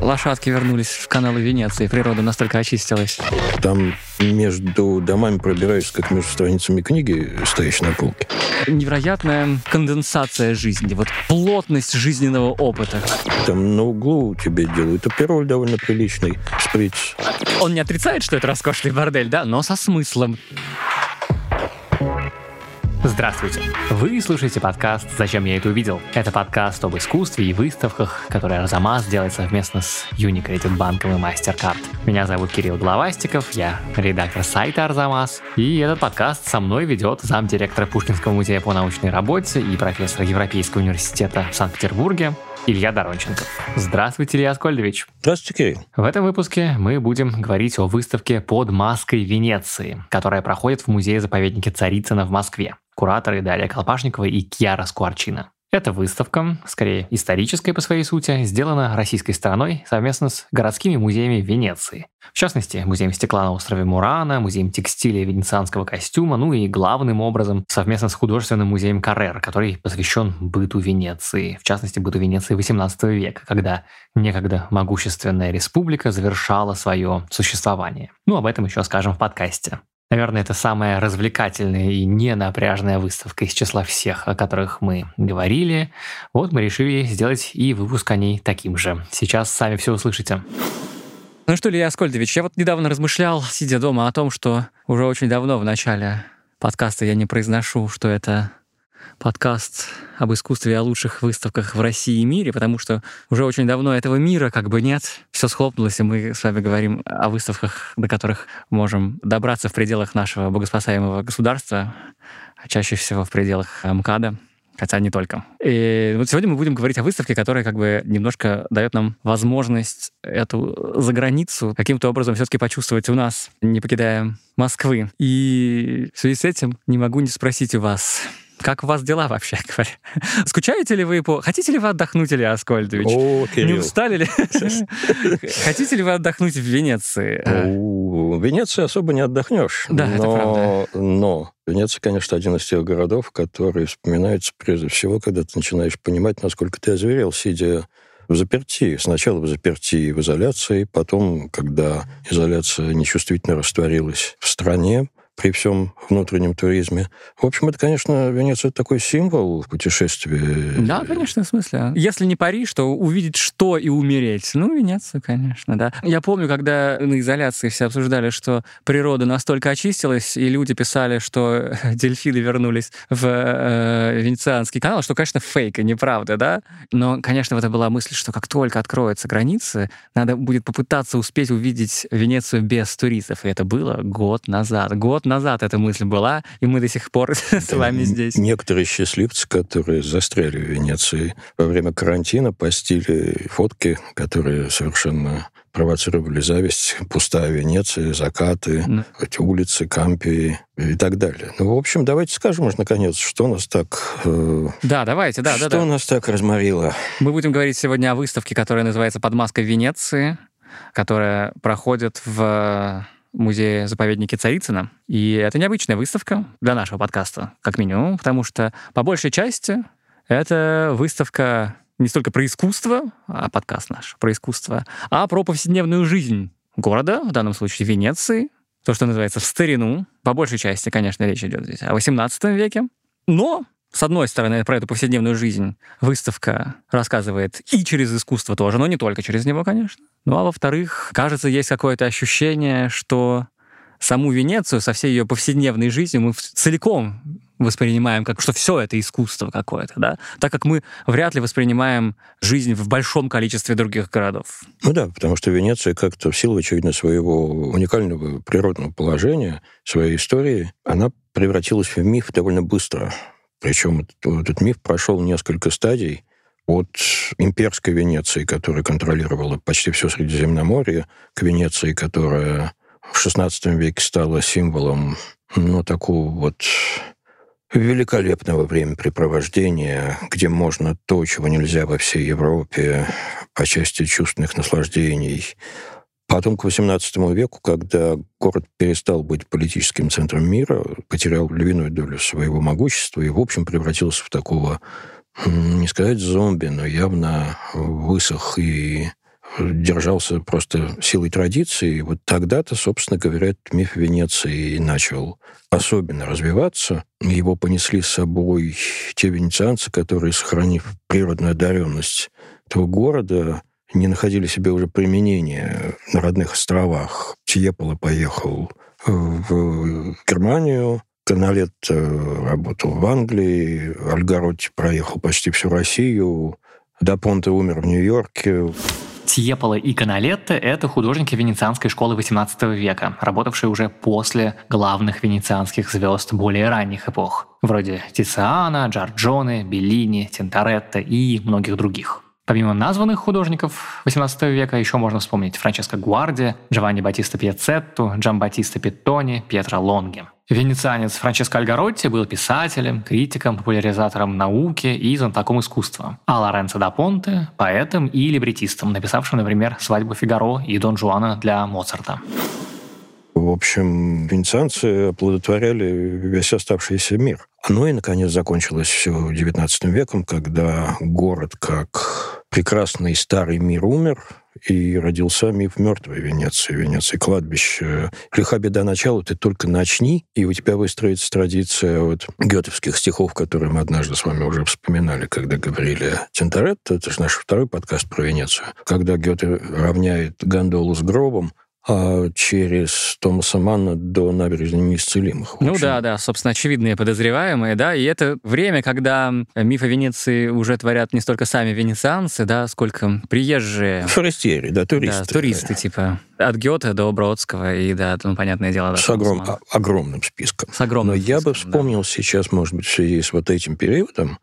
лошадки вернулись в каналы Венеции, природа настолько очистилась. Там между домами пробираешься, как между страницами книги, стоящей на полке. Невероятная конденсация жизни, вот плотность жизненного опыта. Там на углу тебе делают апероль довольно приличный, шприц. Он не отрицает, что это роскошный бордель, да, но со смыслом. Здравствуйте! Вы слушаете подкаст «Зачем я это увидел?». Это подкаст об искусстве и выставках, который Арзамас делает совместно с Unicredit банком и MasterCard. Меня зовут Кирилл Головастиков, я редактор сайта Арзамас, и этот подкаст со мной ведет замдиректора Пушкинского музея по научной работе и профессор Европейского университета в Санкт-Петербурге Илья Доронченков. Здравствуйте, Илья Аскольдович. Здравствуйте, Кирилл. В этом выпуске мы будем говорить о выставке «Под маской Венеции», которая проходит в музее-заповеднике Царицына в Москве. Кураторы Дарья Колпашникова и Кьяра Скуарчина. Эта выставка, скорее историческая по своей сути, сделана российской стороной совместно с городскими музеями Венеции. В частности, музеем стекла на острове Мурана, музеем текстиля и венецианского костюма, ну и главным образом совместно с художественным музеем Каррера, который посвящен быту Венеции, в частности, быту Венеции XVIII века, когда некогда могущественная республика завершала свое существование. Ну, об этом еще скажем в подкасте. Наверное, это самая развлекательная и ненапряжная выставка из числа всех, о которых мы говорили. Вот мы решили сделать и выпуск о ней таким же. Сейчас сами все услышите. Ну что, Илья Аскольдович, я вот недавно размышлял, сидя дома, о том, что уже очень давно в начале подкаста я не произношу, что это подкаст об искусстве и о лучших выставках в России и мире, потому что уже очень давно этого мира как бы нет. Все схлопнулось, и мы с вами говорим о выставках, до которых можем добраться в пределах нашего богоспасаемого государства, а чаще всего в пределах МКАДа, хотя не только. И вот сегодня мы будем говорить о выставке, которая как бы немножко дает нам возможность эту заграницу каким-то образом все-таки почувствовать у нас, не покидая Москвы. И в связи с этим не могу не спросить у вас, как у вас дела вообще, говоря? Скучаете ли вы Хотите ли вы отдохнуть, Илья Аскольдович? О, Кирилл. Не устали ли? Хотите ли вы отдохнуть в Венеции? В Венеции особо не отдохнешь. Да, это правда. Но Венеция, конечно, один из тех городов, которые вспоминаются прежде всего, когда ты начинаешь понимать, насколько ты озверел, сидя в заперти. Сначала в заперти в изоляции, потом, когда изоляция нечувствительно растворилась в стране, при всем внутреннем туризме. В общем, это, конечно, Венеция — это такой символ путешествия. Да, конечно, в смысле. Если не Париж, то увидеть что и умереть. Ну, Венеция, конечно, да. Я помню, когда на изоляции все обсуждали, что природа настолько очистилась, и люди писали, что дельфины вернулись в Венецианский канал, что, конечно, фейк и неправда, да. Но, конечно, это была мысль, что как только откроются границы, надо будет попытаться успеть увидеть Венецию без туристов. И это было год назад. Год назад эта мысль была, и мы до сих пор с вами здесь. Некоторые счастливцы, которые застряли в Венеции во время карантина, постили фотки, которые совершенно провоцировали зависть. Пустая Венеция, закаты, эти улицы, Кампии и так далее. Ну, в общем, давайте скажем уже, наконец, что нас так... Да, давайте, да. Что нас так разморило? Мы будем говорить сегодня о выставке, которая называется «Под маской Венеции», которая проходит в музее-заповеднике Царицына. И это необычная выставка для нашего подкаста, как минимум, потому что по большей части это выставка не столько про искусство, а подкаст наш про искусство, а про повседневную жизнь города, в данном случае Венеции, то, что называется в старину. По большей части, конечно, речь идет здесь о XVIII веке. Но, с одной стороны, про эту повседневную жизнь выставка рассказывает и через искусство тоже, но не только через него, конечно. Ну, а во-вторых, кажется, есть какое-то ощущение, что саму Венецию со всей ее повседневной жизнью мы целиком воспринимаем как, что все это искусство какое-то, да? Так как мы вряд ли воспринимаем жизнь в большом количестве других городов. Ну да, потому что Венеция как-то в силу, очевидно, своего уникального природного положения, своей истории, она превратилась в миф довольно быстро. Причем этот миф прошел несколько стадий. От имперской Венеции, которая контролировала почти все Средиземноморье, к Венеции, которая в XVI веке стала символом, такого вот великолепного времяпрепровождения, где можно то, чего нельзя во всей Европе, по части чувственных наслаждений. Потом к XVIII веку, когда город перестал быть политическим центром мира, потерял львиную долю своего могущества и, в общем, превратился в такого, не сказать зомби, но явно высох и держался просто силой традиции. И вот тогда-то, собственно говоря, этот миф Венеции начал особенно развиваться. Его понесли с собой те венецианцы, которые, сохранив природную одаренность этого города, не находили себе уже применения на родных островах. Тьеполо поехал в Германию, Каналетто работал в Англии, Альгаротти проехал почти всю Россию, Да Понте умер в Нью-Йорке. Тьеполо и Каналетто — это художники венецианской школы XVIII века, работавшие уже после главных венецианских звезд более ранних эпох, вроде Тициана, Джорджоне, Беллини, Тинторетто и многих других. Помимо названных художников XVIII века еще можно вспомнить Франческо Гуарди, Джованни Баттиста Пьяцетту, Джамбаттиста Питони, Пьетро Лонги. Венецианец Франческо Альгаротти был писателем, критиком, популяризатором науки и знатоком искусства. А Лоренцо да Понте – поэтом и либретистом, написавшим, например, «Свадьбу Фигаро» и «Дон Жуана» для Моцарта. В общем, венецианцы оплодотворяли весь оставшийся мир. Ну и, наконец, закончилось все XIX веком, когда город, как прекрасный старый мир, умер, и родился миф мертвой Венеции. Венеция — кладбище. Лиха беда начала, ты только начни, и у тебя выстроится традиция вот гётовских стихов, которые мы однажды с вами уже вспоминали, когда говорили о Тинторетто. Это же наш второй подкаст про Венецию. Когда Гёте равняет гондолу с гробом, а через Томаса Манна до набережной неисцелимых. Ну да, собственно, очевидные подозреваемые, да, и это время, когда миф о Венеции уже творят не столько сами венецианцы, да, сколько приезжие. Форестьери, да, туристы. Да, туристы, типа, от Гёте до Бродского и, да, ну, понятное дело, да. С огромным списком. С огромным Но списком, я бы вспомнил сейчас, может быть, в связи с вот этим периодом,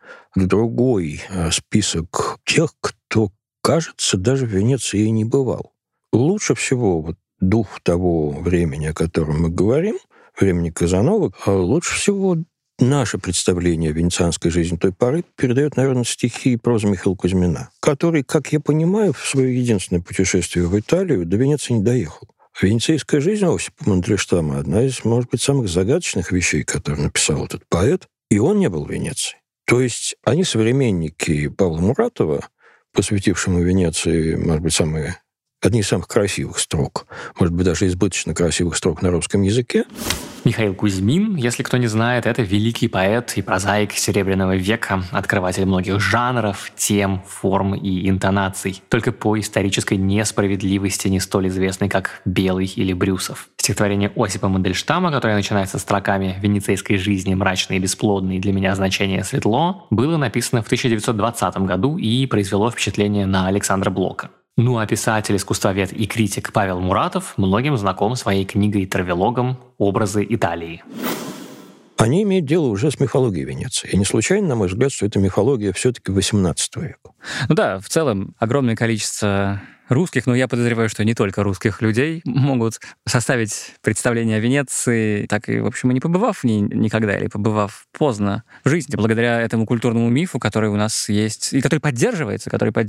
другой список тех, кто, кажется, даже в Венеции и не бывал. Лучше всего вот дух того времени, о котором мы говорим, времени Казановы, лучше всего наше представление о венецианской жизни той поры передает, наверное, стихи и проза Михаила Кузьмина, который, как я понимаю, в свое единственное путешествие в Италию до Венеции не доехал. Венецийская жизнь Осипа Мандельштама — одна из, может быть, самых загадочных вещей, которые написал этот поэт, и он не был в Венеции. То есть они современники Павла Муратова, посвятившему Венеции, может быть, одни из самых красивых строк, может быть, даже избыточно красивых строк на русском языке. Михаил Кузьмин, если кто не знает, это великий поэт и прозаик Серебряного века, открыватель многих жанров, тем, форм и интонаций, только по исторической несправедливости не столь известный, как «Белый» или «Брюсов». Стихотворение Осипа Мандельштама, которое начинается строками «Венецийской жизни мрачной и бесплодной, для меня значение светло», было написано в 1920 году и произвело впечатление на Александра Блока. Ну а писатель, искусствовед и критик Павел Муратов многим знаком своей книгой-травелогом «Образы Италии». Они имеют дело уже с мифологией Венеции. И не случайно, на мой взгляд, что эта мифология все-таки XVIII века. Ну да, в целом огромное количество русских, но я подозреваю, что не только русских людей могут составить представление о Венеции, так и, в общем, и не побывав в ней никогда, или побывав поздно в жизни, благодаря этому культурному мифу, который у нас есть, и который поддерживается,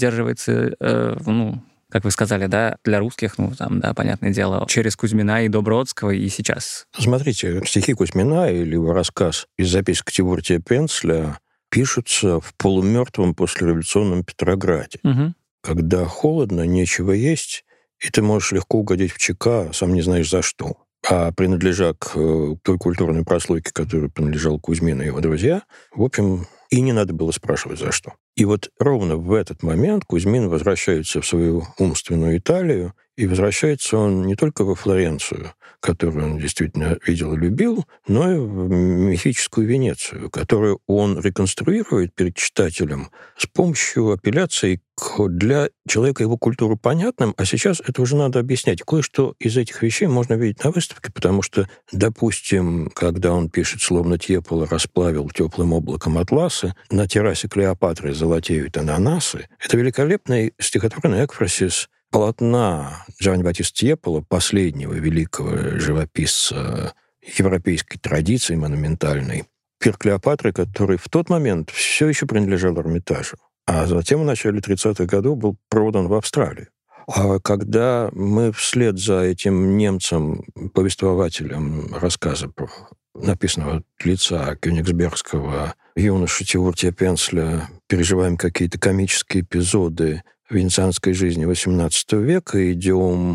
как вы сказали, да, для русских, понятное дело, через Кузьмина и до Бродского, и сейчас. Смотрите, стихи Кузьмина или его рассказ из записок Тивуртия Пенцля пишутся в полумертвом послереволюционном Петрограде. Угу. Когда холодно, нечего есть, и ты можешь легко угодить в ЧК, сам не знаешь за что. А принадлежа к той культурной прослойке, которой принадлежал Кузьмин и его друзья, в общем, и не надо было спрашивать, за что. И вот ровно в этот момент Кузьмин возвращается в свою умственную Италию, и возвращается он не только во Флоренцию, которую он действительно видел и любил, но и в мифическую Венецию, которую он реконструирует перед читателем с помощью апелляций к для человека его культуру понятным, а сейчас это уже надо объяснять. Кое-что из этих вещей можно видеть на выставке, потому что, допустим, когда он пишет, словно Тьеполо расплавил теплым облаком атласы, на террасе Клеопатры золотеют ананасы, это великолепный стихотворный экфрасис полотна Джованни Баттиста Тьеполо, последнего великого живописца европейской традиции монументальной, «Пир Клеопатры», который в тот момент все еще принадлежал Эрмитажу, а затем в начале 30-х годов был продан в Австралию. А когда мы вслед за этим немцем, повествователем рассказа, написанного от лица кёнигсбергского юноши Тивуртия Пенцля, переживаем какие-то комические эпизоды венецианской жизни XVIII века, идем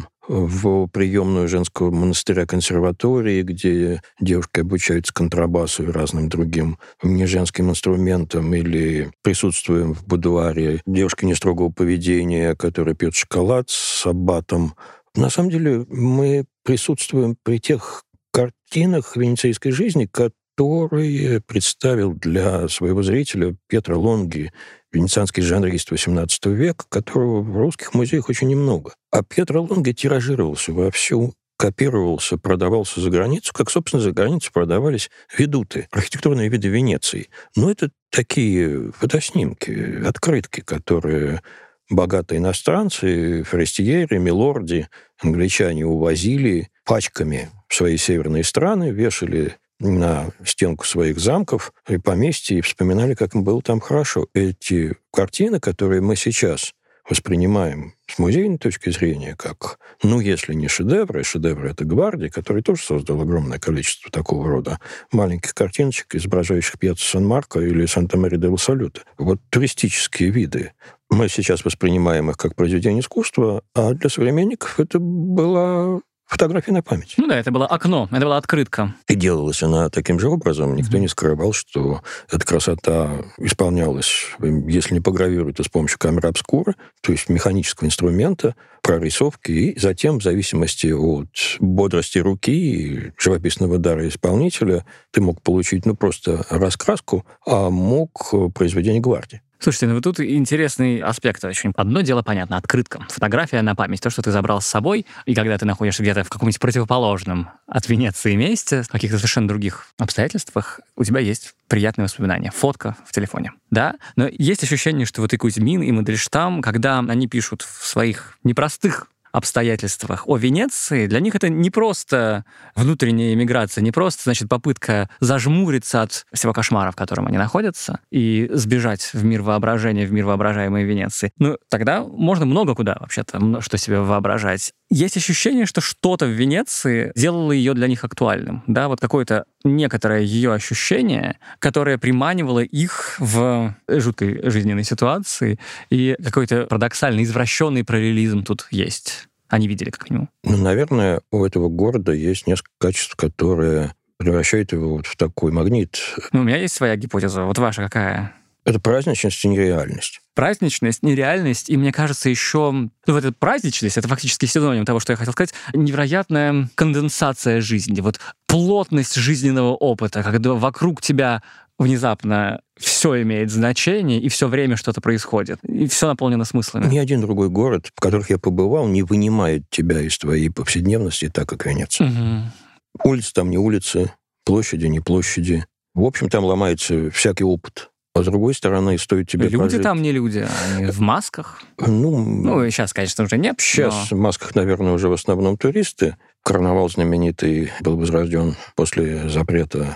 в приемную женского монастыря консерватории, где девушки обучаются контрабасу и разным другим неженским инструментам, или присутствуем в будуаре девушки нестрогого поведения, которая пьет шоколад с аббатом. На самом деле мы присутствуем при тех картинах венецианской жизни, которые представил для своего зрителя Пьетро Лонги, венецианский жанрист XVIII века, которого в русских музеях очень немного. А Пьетро Лонги тиражировался вовсю, копировался, продавался за границу, как, собственно, за границу продавались ведуты, архитектурные виды Венеции. Но это такие фотоснимки, открытки, которые богатые иностранцы, форестьеры, милорди, англичане увозили пачками в свои северные страны, вешали на стенку своих замков и поместья и вспоминали, как им было там хорошо. Эти картины, которые мы сейчас воспринимаем с музейной точки зрения как, если не шедевры, шедевры — это Гварди, который тоже создал огромное количество такого рода маленьких картиночек, изображающих Пьяццу Сан-Марко или Санта-Мария-дель-Салюте. Вот туристические виды. Мы сейчас воспринимаем их как произведение искусства, а для современников это была фотография на память. Это было окно, это была открытка. И делалась она таким же образом. Никто не скрывал, что эта красота исполнялась, если не по гравюре, то с помощью камеры обскура, то есть механического инструмента, прорисовки, и затем, в зависимости от бодрости руки и живописного дара исполнителя, ты мог получить просто раскраску, а мог произведение Гварди. Слушайте, вот тут интересный аспект очень. Одно дело, понятно, открытка, фотография на память, то, что ты забрал с собой, и когда ты находишься где-то в каком-нибудь противоположном от Венеции месте, в каких-то совершенно других обстоятельствах, у тебя есть приятные воспоминания, фотка в телефоне, да? Но есть ощущение, что вот и Кузьмин, и Мандельштам, когда они пишут в своих непростых обстоятельствах о Венеции, для них это не просто внутренняя эмиграция, не просто, попытка зажмуриться от всего кошмара, в котором они находятся, и сбежать в мир воображения, в мир воображаемой Венеции. Тогда можно много куда, вообще-то, что себе воображать. Есть ощущение, что что-то в Венеции делало ее для них актуальным, да, вот какое-то некоторое ее ощущение, которое приманивало их в жуткой жизненной ситуации, и какой-то парадоксальный, извращенный параллелизм тут есть. Они видели как минимум. Наверное, у этого города есть несколько качеств, которые превращают его в такой магнит. У меня есть своя гипотеза. Вот ваша какая? Это праздничность и нереальность. Праздничность, нереальность, и мне кажется, еще эта праздничность, это фактически синоним того, что я хотел сказать, невероятная конденсация жизни, плотность жизненного опыта, когда вокруг тебя внезапно все имеет значение, и все время что-то происходит, и все наполнено смыслами. Ни один другой город, в которых я побывал, не вынимает тебя из твоей повседневности так, как Венеция. Угу. Улицы там не улицы, площади не площади. В общем, там ломается всякий опыт. А с другой стороны, стоит тебе люди прожить... там не люди, они в масках. Сейчас, конечно, уже нет. Сейчас в масках, наверное, уже в основном туристы. Карнавал знаменитый был возрожден после запрета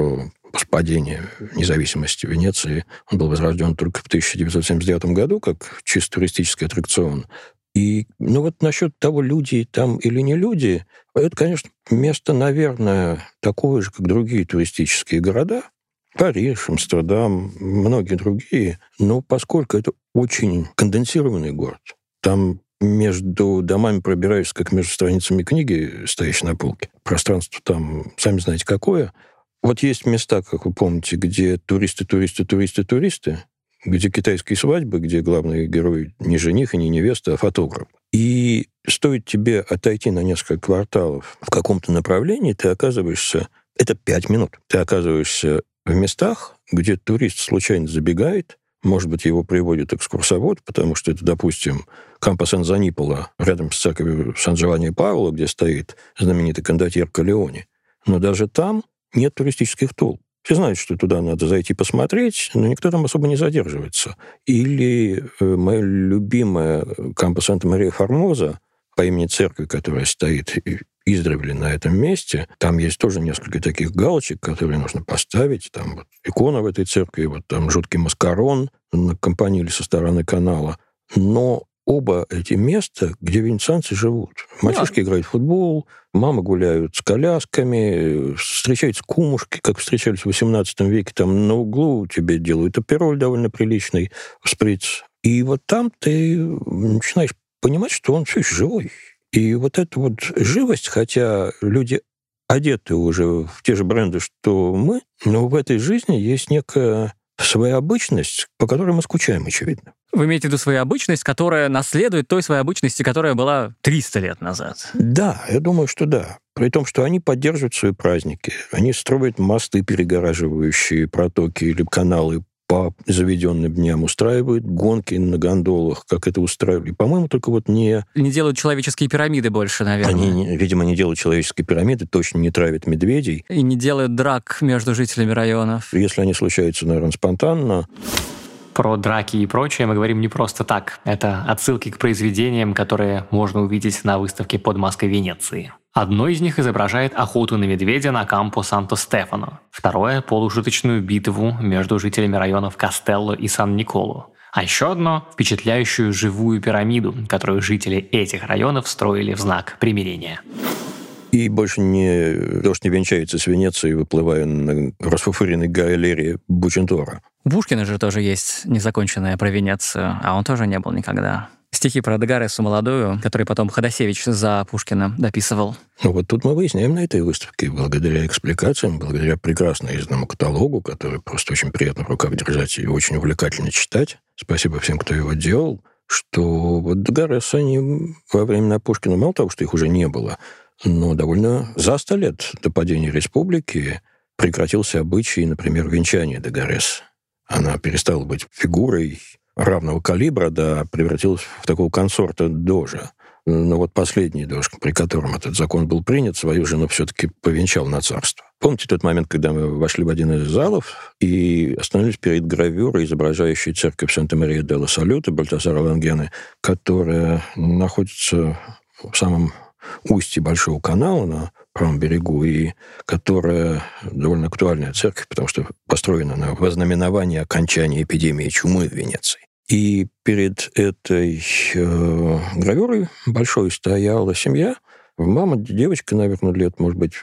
падения независимости Венеции. Он был возрожден только в 1979 году как чисто туристический аттракцион. И насчет того, люди там или не люди, это, конечно, место, наверное, такое же, как другие туристические города. Париж, Амстердам, многие другие. Но поскольку это очень конденсированный город, там между домами пробираешься, как между страницами книги, стоящей на полке. Пространство там, сами знаете, какое. Вот есть места, как вы помните, где туристы, где китайские свадьбы, где главный герой не жених и не невеста, а фотограф. И стоит тебе отойти на несколько кварталов в каком-то направлении, ты оказываешься... Это 5 минут. Ты оказываешься в местах, где турист случайно забегает, может быть, его приводит экскурсовод, потому что это, допустим, Кампо Сан-Заниполо, рядом с церковью Сан-Джованни-Паула, где стоит знаменитый кондотьер Калеоне. Но даже там нет туристических толп. Все знают, что туда надо зайти посмотреть, но никто там особо не задерживается. Или моя любимая Кампо Санта-Мария-Формоза по имени церкви, которая стоит издревле на этом месте. Там есть тоже несколько таких галочек, которые нужно поставить. Там икона в этой церкви, там жуткий маскарон на кампаниле со стороны канала. Но оба эти места, где венецианцы живут. Мальчишки играют в футбол, мамы гуляют с колясками, встречаются кумушки, как встречались в XVIII веке. Там на углу тебе делают апероль довольно приличный, шприц И вот там ты начинаешь понимать, что он все еще живой. И вот эта вот живость, хотя люди одеты уже в те же бренды, что мы, но в этой жизни есть некая своя обычность, по которой мы скучаем, очевидно. Вы имеете в виду свою обычность, которая наследует той своей обычности, которая была 300 лет назад? Да, я думаю, что да. При том, что они поддерживают свои праздники. Они строят мосты, перегораживающие протоки или каналы по заведенным дням, устраивают гонки на гондолах, как это устраивали. По-моему, только вот не делают человеческие пирамиды больше, наверное. Видимо, не делают человеческие пирамиды, точно не травят медведей. И не делают драк между жителями районов. Если они случаются, наверное, спонтанно. Про драки и прочее мы говорим не просто так. Это отсылки к произведениям, которые можно увидеть на выставке под маской Венеции. Одно из них изображает охоту на медведя на Кампо Санто-Стефано. Второе – полушуточную битву между жителями районов Кастелло и Сан-Николо. А еще одно – впечатляющую живую пирамиду, которую жители этих районов строили в знак примирения. И больше дождь не венчается с Венецией, выплывая на расфуфыренной галерее Бучентора. У Пушкина же тоже есть незаконченная про Венецию, а он тоже не был никогда. Стихи про Дегаресу молодую, который потом Ходосевич за Пушкина дописывал. Ну вот тут мы выясняем на этой выставке, благодаря экспликациям, благодаря прекрасно изданному каталогу, который просто очень приятно в руках держать и очень увлекательно читать. Спасибо всем, кто его делал, что вот Дегаресы, они во времена Пушкина, мало того, что их уже не было, но довольно за 100 лет до падения республики прекратился обычай, например, венчания Дегарес. Она перестала быть фигурой равного калибра, да, превратилась в такого консорта дожа. Но вот последний дож, при котором этот закон был принят, свою жену все-таки повенчал на царство. Помните тот момент, когда мы вошли в один из залов и остановились перед гравюрой, изображающей церковь Санта-Мария-делла-Салюта Бальтасара Лангены, которая находится в самом устье Большого канала на правом берегу, и которая довольно актуальная церковь, потому что построена она во знаменование окончания эпидемии чумы в Венеции. И перед этой гравюрой большой стояла семья. Мама, девочка, наверное, лет, может быть,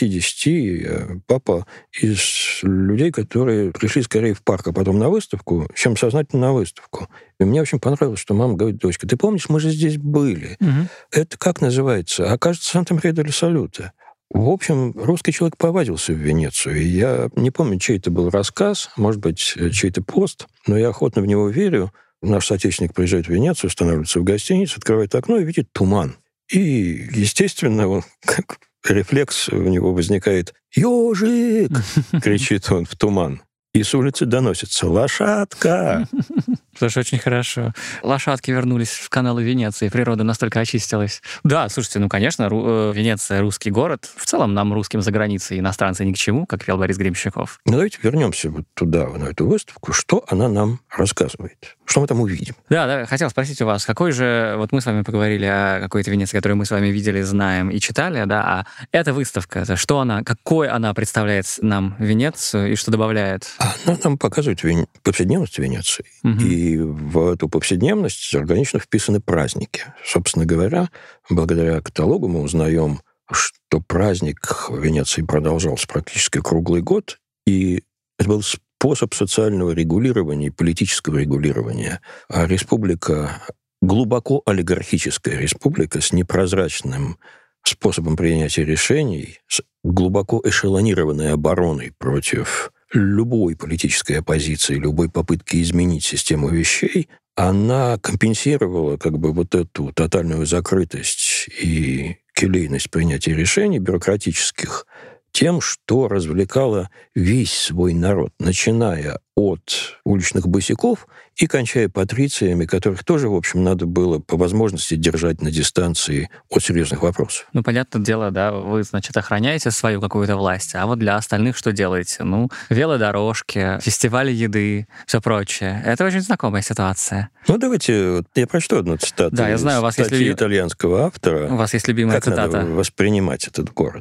9-10, папа из людей, которые пришли скорее в парк, а потом на выставку, чем сознательно на выставку. И мне очень понравилось, что мама говорит: дочка, ты помнишь, мы же здесь были. Угу. Это как называется? Окажется, Санта-Мария-делла-Салюта. В общем, русский человек повадился в Венецию. И я не помню, чей это был рассказ, может быть, чей-то пост, но я охотно в него верю. Наш соотечественник приезжает в Венецию, останавливается в гостинице, открывает окно и видит туман. И, естественно, он, как рефлекс у него возникает: «Ёжик!» — кричит он в туман. И с улицы доносится: «Лошадка!» Слушай, очень хорошо. Лошадки вернулись в каналы Венеции, природа настолько очистилась. Да, слушайте, ну, конечно, Венеция — русский город. В целом нам, русским за границей, иностранцы ни к чему, как пел Борис Гремщиков. Ну, давайте вернемся вот туда, на эту выставку. Что она нам рассказывает? Что мы там увидим? Да, хотел спросить у вас, какой же... Вот мы с вами поговорили о какой-то Венеции, которую мы с вами видели, знаем и читали, да, а эта выставка, это что она, какой она представляет нам Венецию и что добавляет? Она нам показывает повседневность Венеции. Угу. И в эту повседневность органично вписаны праздники. Собственно говоря, благодаря каталогу мы узнаем, что праздник в Венеции продолжался практически круглый год, и это был способ социального регулирования и политического регулирования. А республика, глубоко олигархическая республика с непрозрачным способом принятия решений, с глубоко эшелонированной обороной против любой политической оппозиции, любой попытки изменить систему вещей, она компенсировала как бы вот эту тотальную закрытость и келейность принятия решений бюрократических тем, что развлекало весь свой народ, начиная от уличных босяков и кончая патрициями, которых тоже, в общем, надо было по возможности держать на дистанции от серьезных вопросов. Ну, понятное дело, да, вы, значит, охраняете свою какую-то власть, а вот для остальных что делаете? Ну, велодорожки, фестивали еды, все прочее. Это очень знакомая ситуация. Ну, давайте, я прочту одну цитату. Да, я знаю, у вас есть итальянского автора. У вас есть любимая как цитата. Надо воспринимать этот город.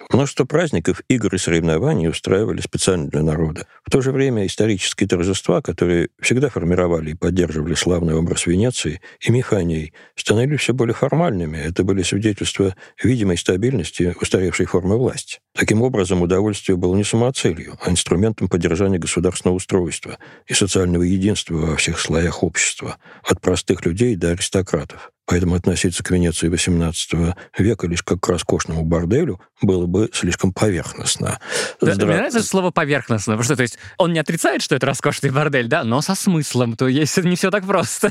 Множество праздников, игр и соревнований устраивали специально для народа. В то же время исторические торжества, которые всегда формировали и поддерживали славный образ Венеции и мифы о ней, становились все более формальными. Это были свидетельства видимой стабильности устаревшей формы власти. Таким образом, удовольствие было не самоцелью, а инструментом поддержания государственного устройства и социального единства во всех слоях общества, от простых людей до аристократов. Поэтому относиться к Венеции XVIII века лишь как к роскошному борделю было бы слишком поверхностно. Мне нравится слово «поверхностно», потому что то есть, он не отрицает, что это роскошный бордель, да, но со смыслом, то есть не все так просто.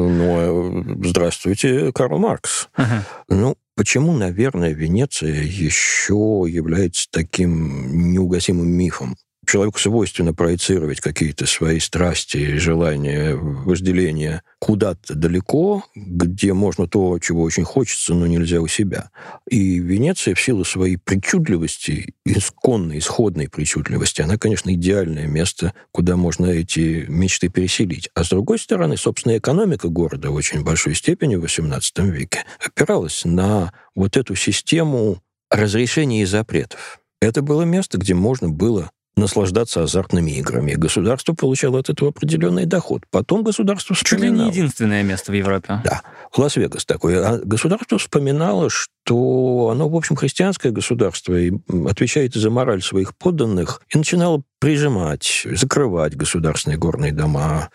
Здравствуйте, Карл Маркс. Ага. Почему, наверное, Венеция еще является таким неугасимым мифом? Человеку свойственно проецировать какие-то свои страсти, желания, вожделения куда-то далеко, где можно то, чего очень хочется, но нельзя у себя. И Венеция в силу своей причудливости, исконной, исходной причудливости, она, конечно, идеальное место, куда можно эти мечты переселить. А с другой стороны, собственно, экономика города в очень большой степени в XVIII веке опиралась на вот эту систему разрешений и запретов. Это было место, где можно было наслаждаться азартными играми. И государство получало от этого определенный доход. Потом государство вспоминало... Чуть ли не единственное место в Европе. Да. Лас-Вегас такой. А государство вспоминало, что оно, в общем, христианское государство и отвечает за мораль своих подданных, и начинало прижимать, закрывать государственные горные дома,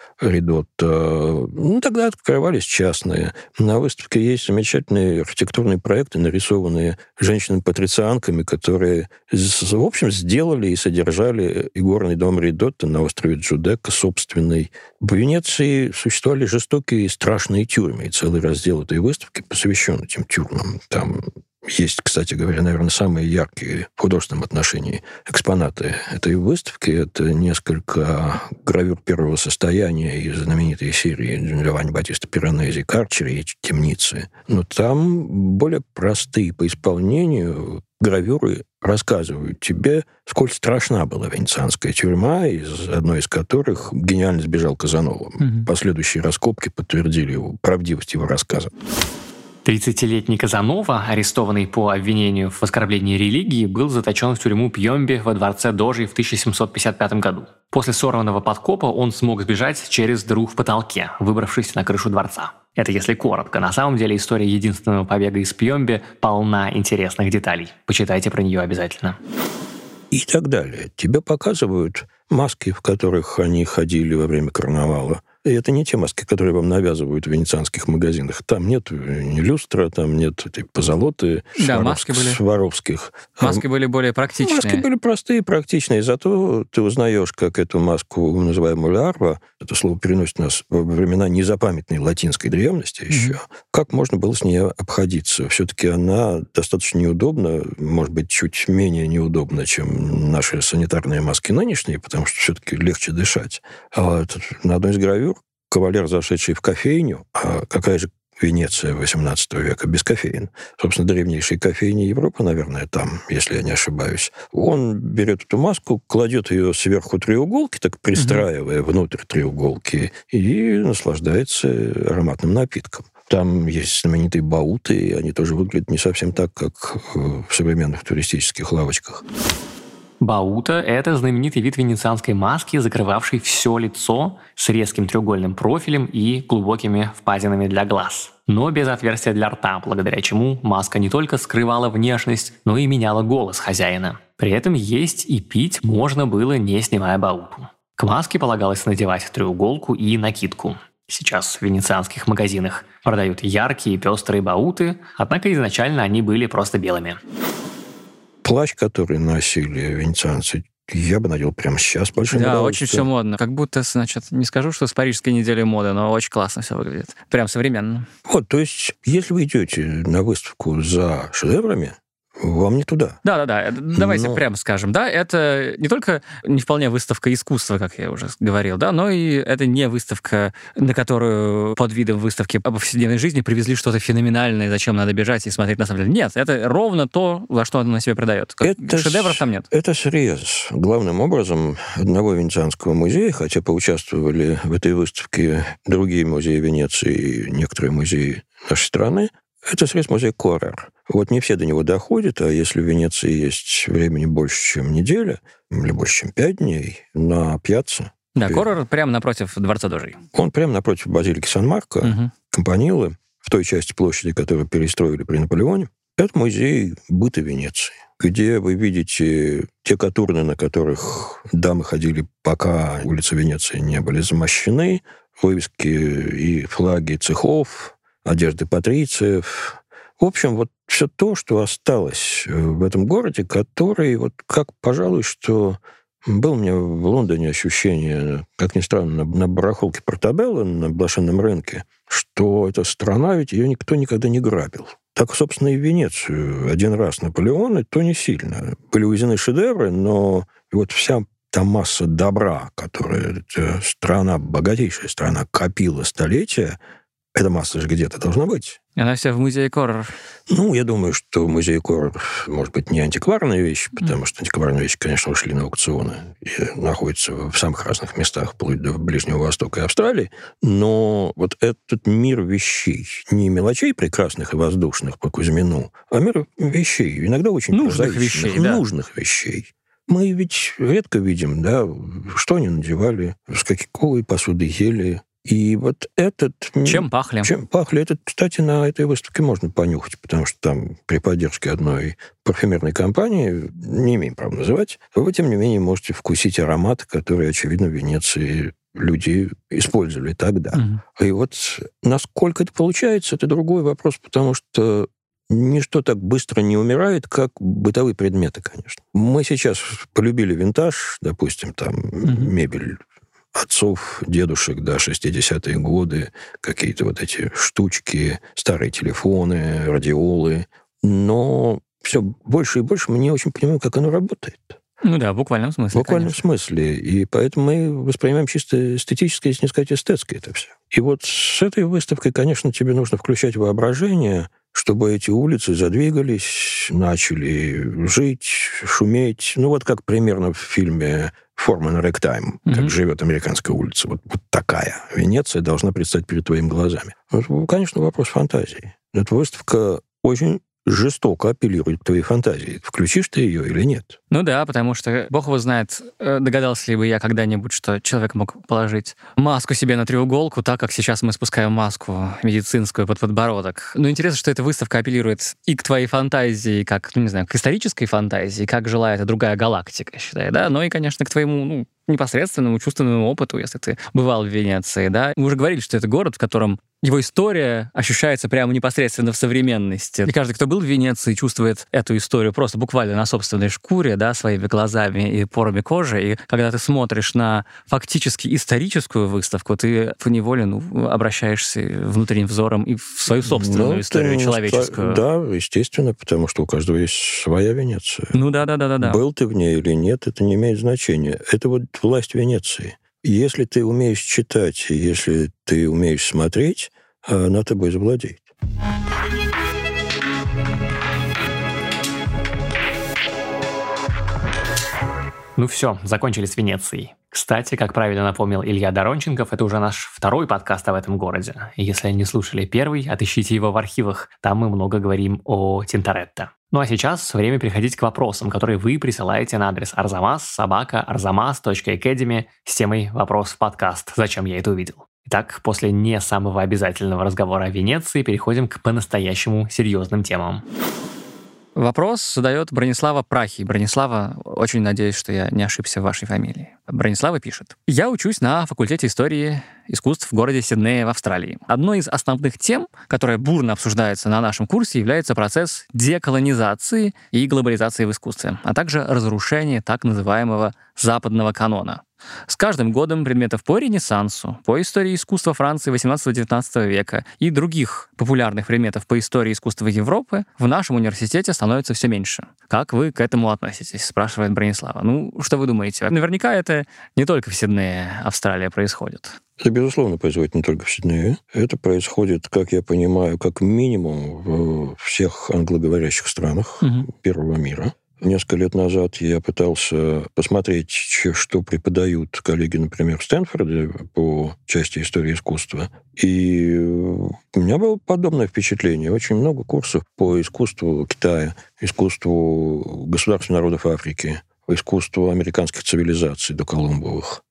редотто. Тогда открывались частные. На выставке есть замечательные архитектурные проекты, нарисованные женщинами-патрицианками, которые, в общем, сделали и содержали и горный дом редотто на острове Джудекка собственный. В Венеции существовали жестокие и страшные тюрьмы, и целый раздел этой выставки посвящен этим тюрьмам. Там есть, кстати говоря, наверное, самые яркие в художественном отношении экспонаты этой выставки. Это несколько гравюр первого состояния из знаменитой серии Джованни Баттиста Пиранези «Карчери» и «Темницы». Но там более простые по исполнению гравюры рассказывают тебе, сколь страшна была венецианская тюрьма, из одной из которых гениально сбежал Казанова. Последующие раскопки подтвердили правдивость его рассказа. 30-летний Казанова, арестованный по обвинению в оскорблении религии, был заточен в тюрьму Пьемби во дворце Дожи в 1755 году. После сорванного подкопа он смог сбежать через дыру в потолке, выбравшись на крышу дворца. Это если коротко. На самом деле история единственного побега из Пьемби полна интересных деталей. Почитайте про нее обязательно. И так далее. Тебе показывают маски, в которых они ходили во время карнавала. И это не те маски, которые вам навязывают в венецианских магазинах. Там нет ни люстра, там нет этой позолоты сваровских. Маски были более практичные. Маски были простые, практичные. Зато ты узнаешь, как эту маску, называемую ларва, это слово переносит нас во времена незапамятной латинской древности еще, как можно было с ней обходиться. Все-таки она достаточно неудобна, может быть, чуть менее неудобна, чем наши санитарные маски нынешние, потому что все-таки легче дышать. А на одной из гравюр кавалер, зашедший в кофейню, а какая же Венеция XVIII века без кофеин? Собственно, древнейшие кофейни Европы, наверное, там, если я не ошибаюсь. Он берет эту маску, кладет ее сверху треуголки, так пристраивая внутрь треуголки, и наслаждается ароматным напитком. Там есть знаменитые бауты, и они тоже выглядят не совсем так, как в современных туристических лавочках. Баута – это знаменитый вид венецианской маски, закрывавший все лицо с резким треугольным профилем и глубокими впадинами для глаз, но без отверстия для рта, благодаря чему маска не только скрывала внешность, но и меняла голос хозяина. При этом есть и пить можно было, не снимая бауту. К маске полагалось надевать треуголку и накидку. Сейчас в венецианских магазинах продают яркие пестрые бауты, однако изначально они были просто белыми. Плащ, который носили венецианцы, я бы надел прямо сейчас. Да, очень все модно. Как будто, значит, не скажу, что с Парижской неделей моды, но очень классно все выглядит. Прям современно. Вот, то есть, если вы идете на выставку за шедеврами, вам не туда. Да. Давайте прямо скажем. Да, это не только не вполне выставка искусства, как я уже говорил, да, но и это не выставка, на которую под видом выставки о повседневной жизни привезли что-то феноменальное, зачем надо бежать и смотреть на самом деле. Нет, это ровно то, за что она на себя продает. Шедевров там нет. Это срез, главным образом, одного венецианского музея, хотя поучаствовали в этой выставке другие музеи Венеции и некоторые музеи нашей страны. Это Средмузей Коррер. Вот не все до него доходят, а если в Венеции есть времени больше, чем неделя, или больше, чем 5 дней, на пьяцца. Да, Коррер прямо напротив Дворца Дожей. Он прямо напротив базилики Сан-Марко, Кампанилы, в той части площади, которую перестроили при Наполеоне. Это музей быта Венеции, где вы видите те катурны, на которых дамы ходили, пока улицы Венеции не были замощены, вывески и флаги цехов, одежды патрициев. В общем, вот все то, что осталось в этом городе, который, вот как, пожалуй, что было у меня в Лондоне ощущение, как ни странно, на барахолке Портабелло, на блошином рынке, что эта страна, ведь ее никто никогда не грабил. Так, собственно, и в Венецию. Один раз Наполеон, и то не сильно. Были увезены шедевры, но вот вся та масса добра, которую эта страна, богатейшая страна, копила столетия, эта масса же где-то должна быть. Она вся в музее Коррер. Ну, я думаю, что музей Коррер, может быть, не антикварная вещь, потому что антикварные вещи, конечно, ушли на аукционы и находятся в самых разных местах, вплоть до Ближнего Востока и Австралии. Но вот этот мир вещей, не мелочей прекрасных и воздушных по Кузьмину, а мир вещей, иногда очень нужных вещей, да. Нужных вещей. Мы ведь редко видим, да, что они надевали, с какой посуды ели. И вот этот... Чем пахли? Чем пахли. Это, кстати, на этой выставке можно понюхать, потому что там при поддержке одной парфюмерной компании, не имеем права называть, вы, тем не менее, можете вкусить ароматы, которые, очевидно, в Венеции люди использовали тогда. И вот насколько это получается, это другой вопрос, потому что ничто так быстро не умирает, как бытовые предметы, конечно. Мы сейчас полюбили винтаж, допустим, там мебель отцов, дедушек, да, 60-е годы, какие-то вот эти штучки, старые телефоны, радиолы. Но все больше и больше мы не очень понимаем, как оно работает. Ну да, в буквальном смысле, В буквальном смысле. И поэтому мы воспринимаем чисто эстетическое, если не сказать эстетское это все. И вот с этой выставкой, конечно, тебе нужно включать воображение, чтобы эти улицы задвигались, начали жить, шуметь. Ну вот как примерно в фильме «Форман Рэгтайм», как живет американская улица. Вот такая Венеция должна предстать перед твоими глазами. Ну, конечно, вопрос фантазии. Эта выставка очень жестоко апеллирует к твоей фантазии. Включишь ты ее или нет? Ну да, потому что бог его знает, догадался ли бы я когда-нибудь, что человек мог положить маску себе на треуголку, так как сейчас мы спускаем маску медицинскую под подбородок. Но интересно, что эта выставка апеллирует и к твоей фантазии, как, ну не знаю, к исторической фантазии, как жила эта другая галактика, считай, да, но и, конечно, к твоему, непосредственному чувственному опыту, если ты бывал в Венеции, да. Мы уже говорили, что это город, в котором его история ощущается прямо непосредственно в современности. И каждый, кто был в Венеции, чувствует эту историю просто буквально на собственной шкуре, да, своими глазами и порами кожи. И когда ты смотришь на фактически историческую выставку, ты поневоле обращаешься внутренним взором и в свою собственную историю человеческую. Да, естественно, потому что у каждого есть своя Венеция. Ну да. Был ты в ней или нет, это не имеет значения. Это вот власть Венеции. Если ты умеешь читать, если ты умеешь смотреть, она тобой завладеет. Ну все, закончили с Венецией. Кстати, как правильно напомнил Илья Доронченков, это уже наш второй подкаст об этом городе. И если не слушали первый, отыщите его в архивах. Там мы много говорим о Тинторетто. Ну а сейчас время переходить к вопросам, которые вы присылаете на адрес arzamas@arzamas.academy с темой «Вопрос в подкаст. Зачем я это увидел?». Итак, после не самого обязательного разговора о Венеции переходим к по-настоящему серьезным темам. Вопрос задает Бронислава Прахи. Бронислава, очень надеюсь, что я не ошибся в вашей фамилии. Бронислава пишет. Я учусь на факультете истории искусств в городе Сиднее в Австралии. Одной из основных тем, которая бурно обсуждается на нашем курсе, является процесс деколонизации и глобализации в искусстве, а также разрушение так называемого западного канона. С каждым годом предметов по Ренессансу, по истории искусства Франции XVIII-XIX века и других популярных предметов по истории искусства Европы в нашем университете становится все меньше. Как вы к этому относитесь? Спрашивает Бронислава. Ну, что вы думаете? Наверняка это не только в Сиднее, Австралия, происходит. Это, безусловно, происходит не только в Сиднее. Это происходит, как я понимаю, как минимум в всех англоговорящих странах первого мира. Несколько лет назад я пытался посмотреть, что преподают коллеги, например, в Стэнфорде по части истории искусства. И у меня было подобное впечатление. Очень много курсов по искусству Китая, искусству государств народов Африки, искусству американских цивилизаций доколумбовых.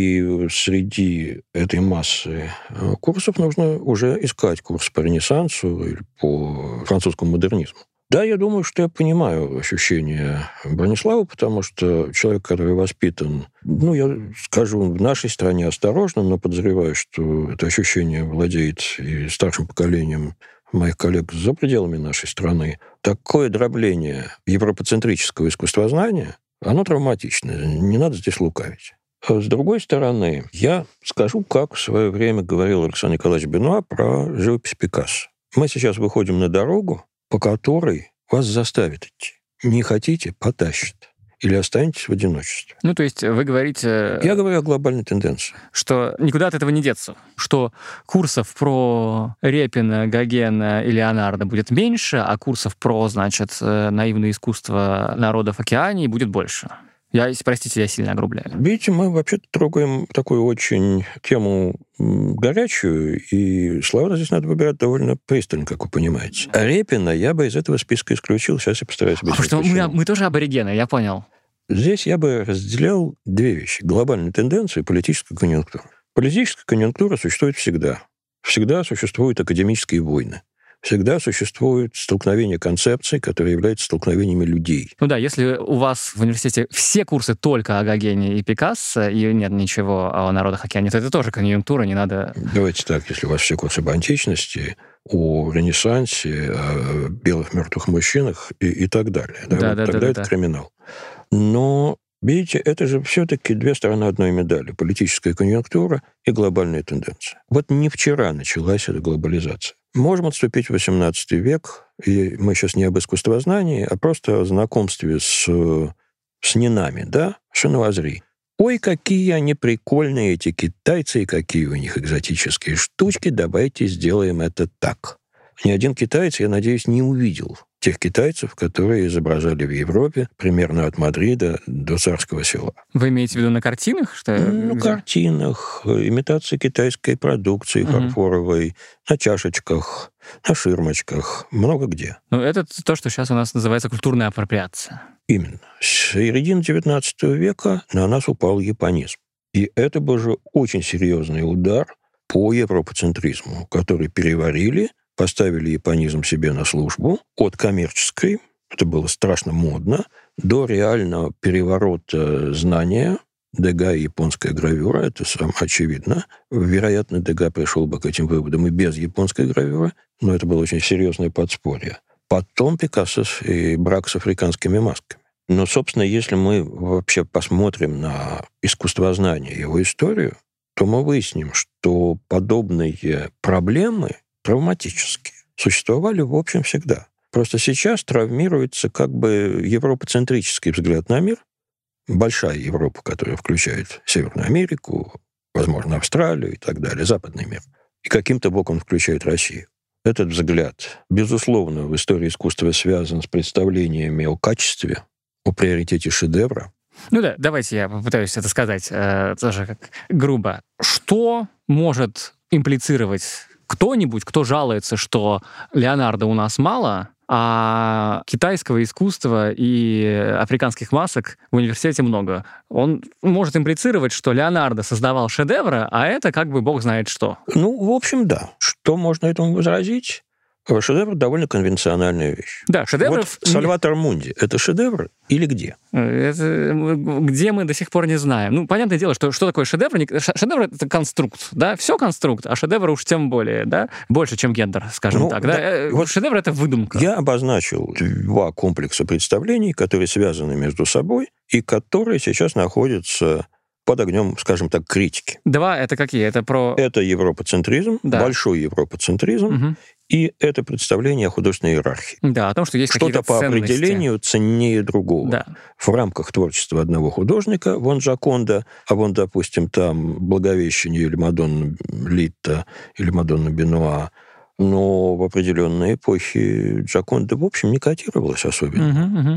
И среди этой массы курсов нужно уже искать курс по Ренессансу или по французскому модернизму. Да, я думаю, что я понимаю ощущения Бронислава, потому что человек, который воспитан, я скажу, в нашей стране осторожно, но подозреваю, что это ощущение владеет и старшим поколением моих коллег за пределами нашей страны. Такое дробление европоцентрического искусствознания, оно травматично, не надо здесь лукавить. А с другой стороны, я скажу, как в свое время говорил Александр Николаевич Бенуа про живопись Пикассо. Мы сейчас выходим на дорогу, по которой вас заставят идти. Не хотите — потащат. Или останетесь в одиночестве. То есть вы говорите... Я говорю о глобальной тенденции. Что никуда от этого не деться. Что курсов про Репина, Гогена и Леонардо будет меньше, а курсов про, наивное искусство народов Океании будет больше. Простите, я сильно огрубляю. Видите, мы вообще-то трогаем такую очень тему горячую, и слова здесь надо выбирать довольно пристально, как вы понимаете. А Репина я бы из этого списка исключил. Сейчас я постараюсь объяснить. Потому что мы тоже аборигены, я понял. Здесь я бы разделял две вещи. Глобальную тенденцию и политическую конъюнктуру. Политическая конъюнктура существует всегда. Всегда существуют академические войны. Всегда существует столкновение концепций, которые являются столкновениями людей. Если у вас в университете все курсы только о Гогене и Пикассо, и нет ничего о народах Океании, то это тоже конъюнктура, не надо... Давайте так, если у вас все курсы об античности, о Ренессансе, о белых мертвых мужчинах и так далее. Тогда это криминал. Но, видите, это же все-таки две стороны одной медали. Политическая конъюнктура и глобальная тенденция. Вот не вчера началась эта глобализация. Можем отступить в XVIII век, и мы сейчас не об искусствознании, а просто о знакомстве с нинами, да? Шинуазри. Ой, какие они прикольные, эти китайцы, и какие у них экзотические штучки, давайте сделаем это так. Ни один китаец, я надеюсь, не увидел тех китайцев, которые изображали в Европе примерно от Мадрида до Царского Села. Вы имеете в виду на картинах? Картинах, имитации китайской продукции фарфоровой, на чашечках, на ширмочках, много где. Это то, что сейчас у нас называется культурная апроприация. Именно. С середины XIX века на нас упал японизм. И это был же очень серьезный удар по европоцентризму, который переварили, поставили японизм себе на службу от коммерческой, это было страшно модно, до реального переворота знания. Дега и японская гравюра, это самое очевидно. Вероятно, Дега пришел бы к этим выводам и без японской гравюры, но это было очень серьезное подспорье. Потом Пикассо и брак с африканскими масками. Но, собственно, если мы вообще посмотрим на искусствознание и его историю, то мы выясним, что подобные проблемы травматические существовали, в общем, всегда. Просто сейчас травмируется как бы европоцентрический взгляд на мир, большая Европа, которая включает Северную Америку, возможно, Австралию и так далее, западный мир. И каким-то боком включает Россию. Этот взгляд, безусловно, в истории искусства связан с представлениями о качестве, о приоритете шедевра. Давайте я попытаюсь это сказать тоже как грубо. Что может имплицировать кто-нибудь, кто жалуется, что Леонардо у нас мало, а китайского искусства и африканских масок в университете много? Он может имплицировать, что Леонардо создавал шедевры, а это как бы бог знает что. В общем, да. Что можно этому возразить? Шедевр — довольно конвенциональная вещь. Да, шедевров... Сальватор Мунди — это шедевр или где? Где мы до сих пор не знаем. Понятное дело, что такое шедевр? Шедевр — это конструкт, да? Все конструкт, а шедевр уж тем более, да? Больше, чем гендер, скажем так. Да? Шедевр — это выдумка. Я обозначил два комплекса представлений, которые связаны между собой и которые сейчас находятся под огнем, скажем так, критики. Два — это какие? Это европоцентризм, да. Большой европоцентризм, и это представление о художественной иерархии. Да, о том, что есть что-то какие-то ценности. По определению ценнее другого. Да. В рамках творчества одного художника, вон Джоконда, а вон, допустим, там Благовещение или Мадонна Литта, или Мадонна Бенуа, но в определенной эпохе Джоконда, в общем, не котировалась особенно.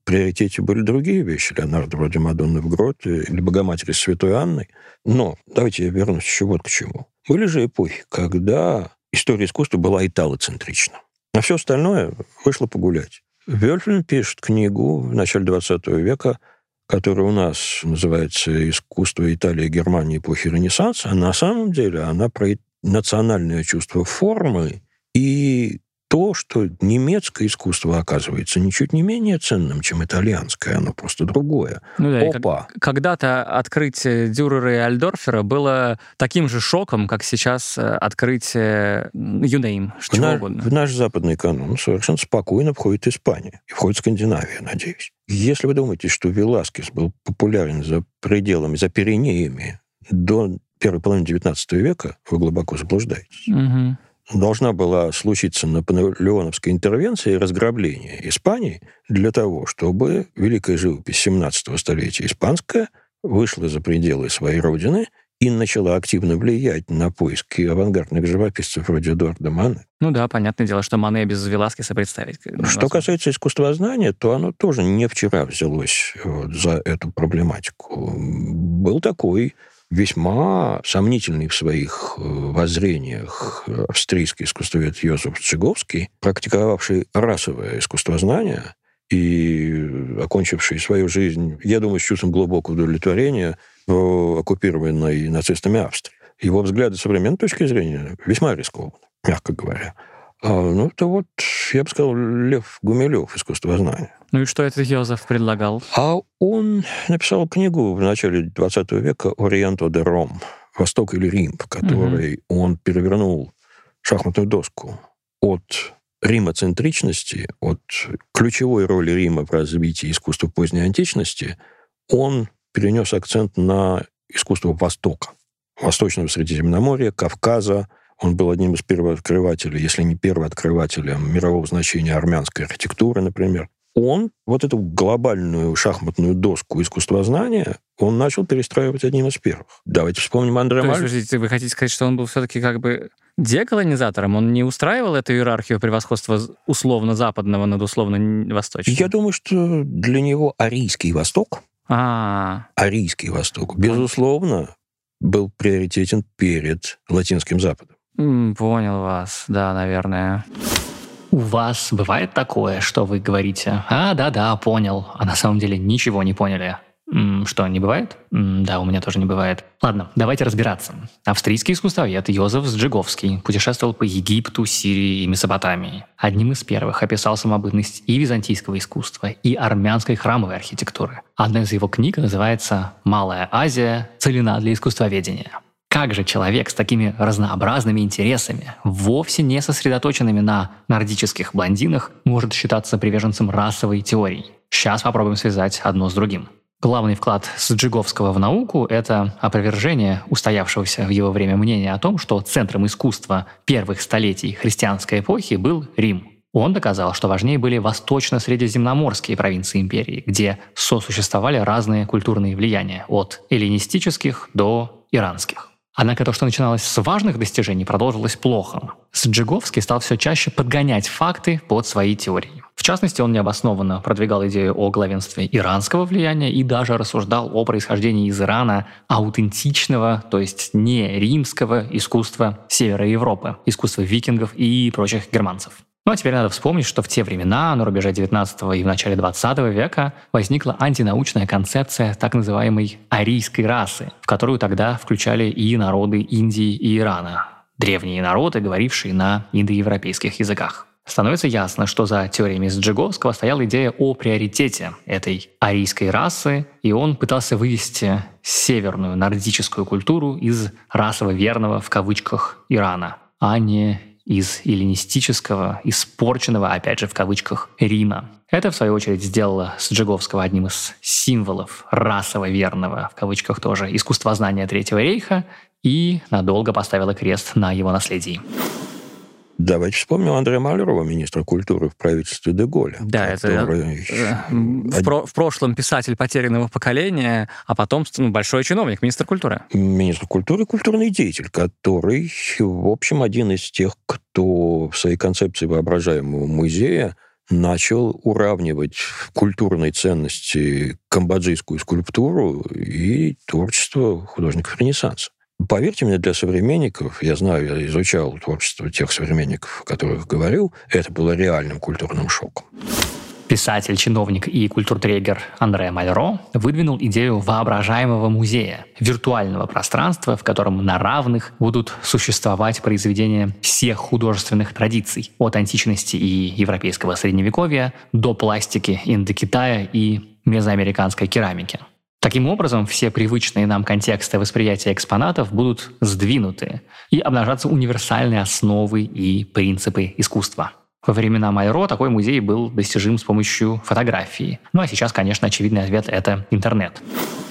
приоритете были другие вещи. Леонардо вроде Мадонны в гроте или Богоматери с Святой Анной. Но давайте я вернусь еще вот к чему. Были же эпохи, когда история искусства была италоцентрична, а все остальное вышло погулять. Вельфлин пишет книгу в начале 20 века, которая у нас называется «Искусство Италии и Германии эпохи Ренессанса», а на самом деле она про национальное чувство формы и то, что немецкое искусство оказывается ничуть не менее ценным, чем итальянское, оно просто другое. Ну да, опа! Когда-то открытие Дюрера и Альдорфера было таким же шоком, как сейчас открытие Юнейм, чего угодно. В наш западный канон совершенно спокойно входит Испания и входит Скандинавия, надеюсь. Если вы думаете, что Веласкес был популярен за пределами, за Пиренеями до первой половины XIX века, вы глубоко заблуждаетесь. Угу. Должна была случиться наполеоновская интервенция и разграбление Испании для того, чтобы великая живопись 17 столетия испанская вышла за пределы своей родины и начала активно влиять на поиски авангардных живописцев вроде Эдуарда Мане. Ну да, понятное дело, что Мане без Веласкеса представить. Что касается искусствознания, то оно тоже не вчера взялось за эту проблематику. Был такой весьма сомнительный в своих воззрениях австрийский искусствовед Йозеф Сджиговский, практиковавший расовое искусствознание и окончивший свою жизнь, я думаю, с чувством глубокого удовлетворения в оккупированной нацистами Австрии. Его взгляды с современной точки зрения весьма рискованы, мягко говоря. Ну, это вот, я бы сказал, Лев Гумилев, искусствознание. Ну и что этот Йозеф предлагал? А он написал книгу в начале 20 века «Ориенто де Ром», «Восток или Рим», в которой он перевернул шахматную доску от римоцентричности, от ключевой роли Рима в развитии искусства поздней античности, он перенес акцент на искусство Востока, Восточного Средиземноморья, Кавказа. Он был одним из первооткрывателей, если не первооткрывателем мирового значения армянской архитектуры, например. Он вот эту глобальную шахматную доску искусствознания он начал перестраивать одним из первых. Давайте вспомним Андре Маль. Подождите, вы хотите сказать, что он был все-таки как бы деколонизатором? Он не устраивал эту иерархию превосходства условно-западного над условно-восточным? Я думаю, что для него Арийский Восток, Арийский Восток, безусловно, был приоритетен перед Латинским Западом. Понял вас, да, наверное. У вас бывает такое, что вы говорите: да, понял, а на самом деле ничего не поняли? Что, не бывает? Да, у меня тоже не бывает. Ладно, давайте разбираться. Австрийский искусствовед Йозеф Сджиговский путешествовал по Египту, Сирии и Месопотамии. Одним из первых описал самобытность и византийского искусства, и армянской храмовой архитектуры. Одна из его книг называется «Малая Азия. Целина для искусствоведения». Как же человек с такими разнообразными интересами, вовсе не сосредоточенными на нордических блондинах, может считаться приверженцем расовой теории? Сейчас попробуем связать одно с другим. Главный вклад Сджиговского в науку – это опровержение устоявшегося в его время мнения о том, что центром искусства первых столетий христианской эпохи был Рим. Он доказал, что важнее были восточно-средиземноморские провинции империи, где сосуществовали разные культурные влияния, от эллинистических до иранских. Однако то, что начиналось с важных достижений, продолжилось плохо. Сджиговский стал все чаще подгонять факты под свои теории. В частности, он необоснованно продвигал идею о главенстве иранского влияния и даже рассуждал о происхождении из Ирана аутентичного, то есть не римского искусства Севера Европы, искусства викингов и прочих германцев. Ну а теперь надо вспомнить, что в те времена, на рубеже 19 и в начале 20 века, возникла антинаучная концепция так называемой арийской расы, в которую тогда включали и народы Индии и Ирана, древние народы, говорившие на индоевропейских языках. Становится ясно, что за теориями Сджиговского стояла идея о приоритете этой арийской расы, и он пытался вывести северную нордическую культуру из расово-верного в кавычках Ирана, а не из эллинистического, испорченного, опять же, в кавычках, Рима. Это, в свою очередь, сделало Сджиговского одним из символов расово-верного, в кавычках тоже, искусствознания Третьего рейха и надолго поставило крест на его наследии. Давайте вспомним Андре Малярова, министра культуры в правительстве де Голля. Да, который... в прошлом писатель потерянного поколения, а потом большой чиновник, министр культуры. Министр культуры, культурный деятель, который, в общем, один из тех, кто в своей концепции воображаемого музея начал уравнивать в культурной ценности камбоджийскую скульптуру и творчество художников Ренессанса. Поверьте мне, для современников, я знаю, я изучал творчество тех современников, о которых говорил, это было реальным культурным шоком. Писатель, чиновник и культуртрегер Андре Мальро выдвинул идею воображаемого музея, виртуального пространства, в котором на равных будут существовать произведения всех художественных традиций, от античности и европейского средневековья до пластики Индокитая и мезоамериканской керамики. Таким образом, все привычные нам контексты восприятия экспонатов будут сдвинуты и обнажаться универсальные основы и принципы искусства. Во времена Мальро такой музей был достижим с помощью фотографии. Ну а сейчас, конечно, очевидный ответ — это интернет.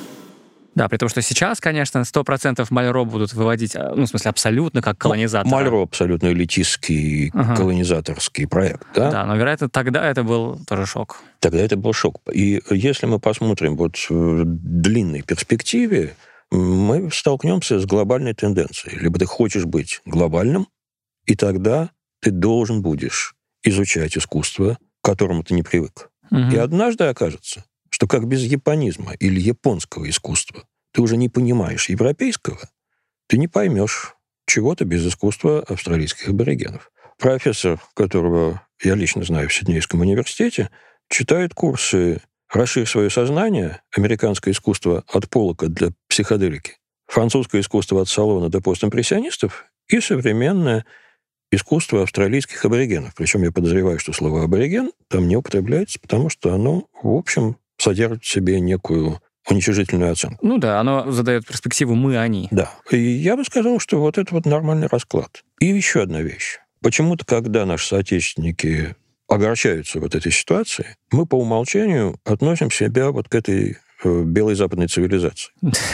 Да, при том, что сейчас, конечно, 100% Мальро будут выводить, ну, в смысле, абсолютно как колонизатора. Мальро абсолютно элитистский колонизаторский проект, да? Да, но, вероятно, тогда это был тоже шок. Тогда это был шок. И если мы посмотрим вот в длинной перспективе, мы столкнемся с глобальной тенденцией. Либо ты хочешь быть глобальным, и тогда ты должен будешь изучать искусство, к которому ты не привык. И однажды окажется, что как без японизма или японского искусства ты уже не понимаешь европейского, ты не поймешь чего-то без искусства австралийских аборигенов. Профессор, которого я лично знаю в Сиднейском университете, читает курсы «Расширь свое сознание», американское искусство от Поллока для психоделики, французское искусство от Салона до постимпрессионистов и современное искусство австралийских аборигенов. Причем я подозреваю, что слово «абориген» там не употребляется, потому что оно, в общем, содержит в себе некую уничижительную оценку. Ну да, оно задает перспективу «мы-они». Да. И я бы сказал, что вот это вот нормальный расклад. И еще одна вещь. Почему-то, когда наши соотечественники огорчаются вот этой ситуации, мы по умолчанию относим себя вот к этой белой западной цивилизации.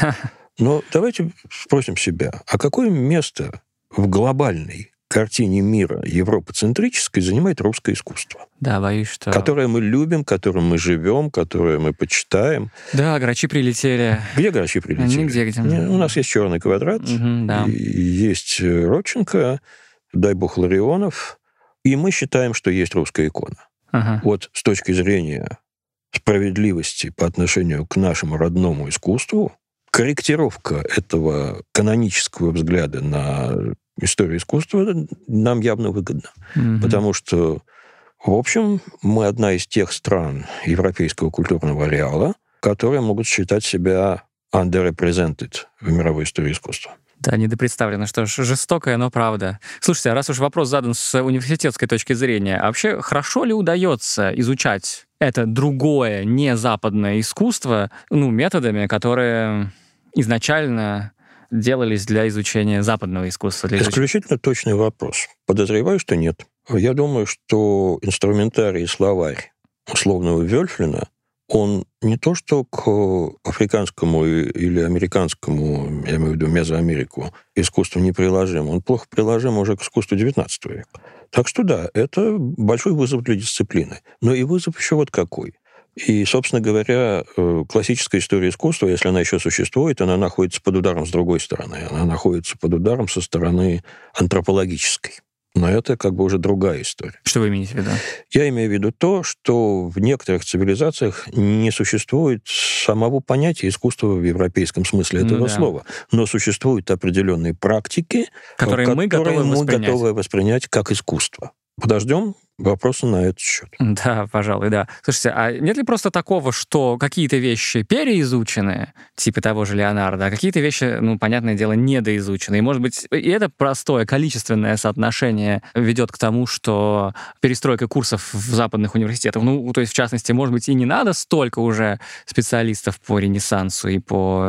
Но давайте спросим себя, а какое место в глобальной картине мира европоцентрической занимает русское искусство? Да, боюсь, что... Которое мы любим, которым мы живем, которое мы почитаем. Да, грачи прилетели. Где грачи прилетели? Нигде, где. У нас есть «Черный квадрат», да. есть Родченко, дай бог Ларионов, и мы считаем, что есть русская икона. Вот с точки зрения справедливости по отношению к нашему родному искусству, корректировка этого канонического взгляда на историю искусства нам явно выгодна. Потому что, в общем, мы одна из тех стран европейского культурного ареала, которые могут считать себя underrepresented в мировой истории искусства. Да, недопредставлено, что ж, жестокое, но правда. Слушайте, а раз уж вопрос задан с университетской точки зрения, а вообще хорошо ли удается изучать это другое, не западное искусство, методами, которые изначально делались для изучения западного искусства? Исключительно точный вопрос. Подозреваю, что нет. Я думаю, что инструментарий и словарь условного Вельфлина, он не то что к африканскому или американскому, я имею в виду Мезоамерику, искусству не приложим, он плохо приложим уже к искусству XIX века. Так что да, это большой вызов для дисциплины. Но и вызов еще вот какой. И, собственно говоря, классическая история искусства, если она еще существует, она находится под ударом с другой стороны. Она находится под ударом со стороны антропологической. Но это как бы уже другая история. Что вы имеете в виду? Я имею в виду то, что в некоторых цивилизациях не существует самого понятия искусства в европейском смысле этого слова. Но существуют определенные практики, которые мы готовы воспринять как искусство. Подождем вопросы на этот счет. Да, пожалуй, да. Слушайте, а нет ли просто такого, что какие-то вещи переизучены, типа того же Леонардо, а какие-то вещи, понятное дело, недоизучены? И, может быть, и это простое количественное соотношение ведет к тому, что перестройка курсов в западных университетах, то есть, в частности, может быть, и не надо столько уже специалистов по Ренессансу и по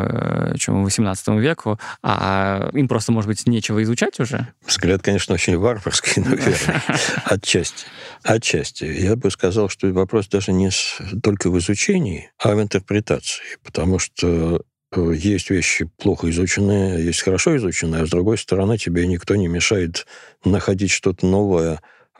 XVIII веку, а им просто, может быть, нечего изучать уже? Взгляд, конечно, очень варварский, но верно. Отчасти. Я бы сказал, что вопрос даже не только в изучении, а в интерпретации. Потому что есть вещи плохо изученные, есть хорошо изученные, а с другой стороны тебе никто не мешает находить что-то новое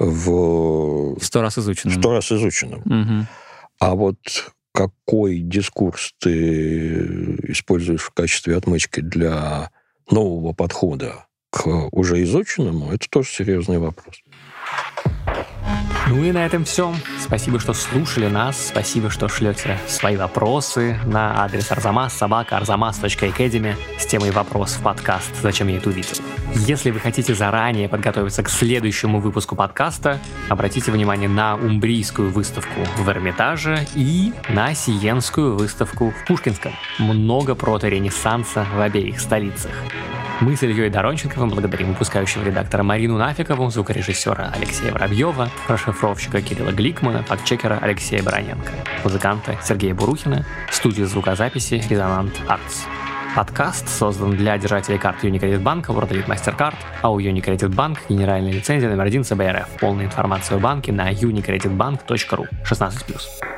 в 100 раз изученном. 100 раз изученном. А вот какой дискурс ты используешь в качестве отмычки для нового подхода к уже изученному, это тоже серьезный вопрос. Ну и на этом все. Спасибо, что слушали нас. Спасибо, что шлете свои вопросы на адрес arzamas@arzamas.academy с темой «Вопрос в подкаст. Зачем я это увидел?». Если вы хотите заранее подготовиться к следующему выпуску подкаста, обратите внимание на Умбрийскую выставку в Эрмитаже и на Сиенскую выставку в Пушкинском. Много прото-ренессанса в обеих столицах. Мы с Ильей Доронченковым благодарим выпускающего редактора Марину Нафикову, звукорежиссера Алексея Воробьева, расшифровщика Кирилла Гликмана, фактчекера Алексея Бароненко, музыканта Сергея Бурухина, студию звукозаписи «Резонант Артс». Подкаст создан для держателей карт Unicredit Bank, WorldRead MasterCard, а у Unicredit Bank генеральная лицензия номер 1 ЦБРФ. Полная информация о банке на unicreditbank.ru. 16+.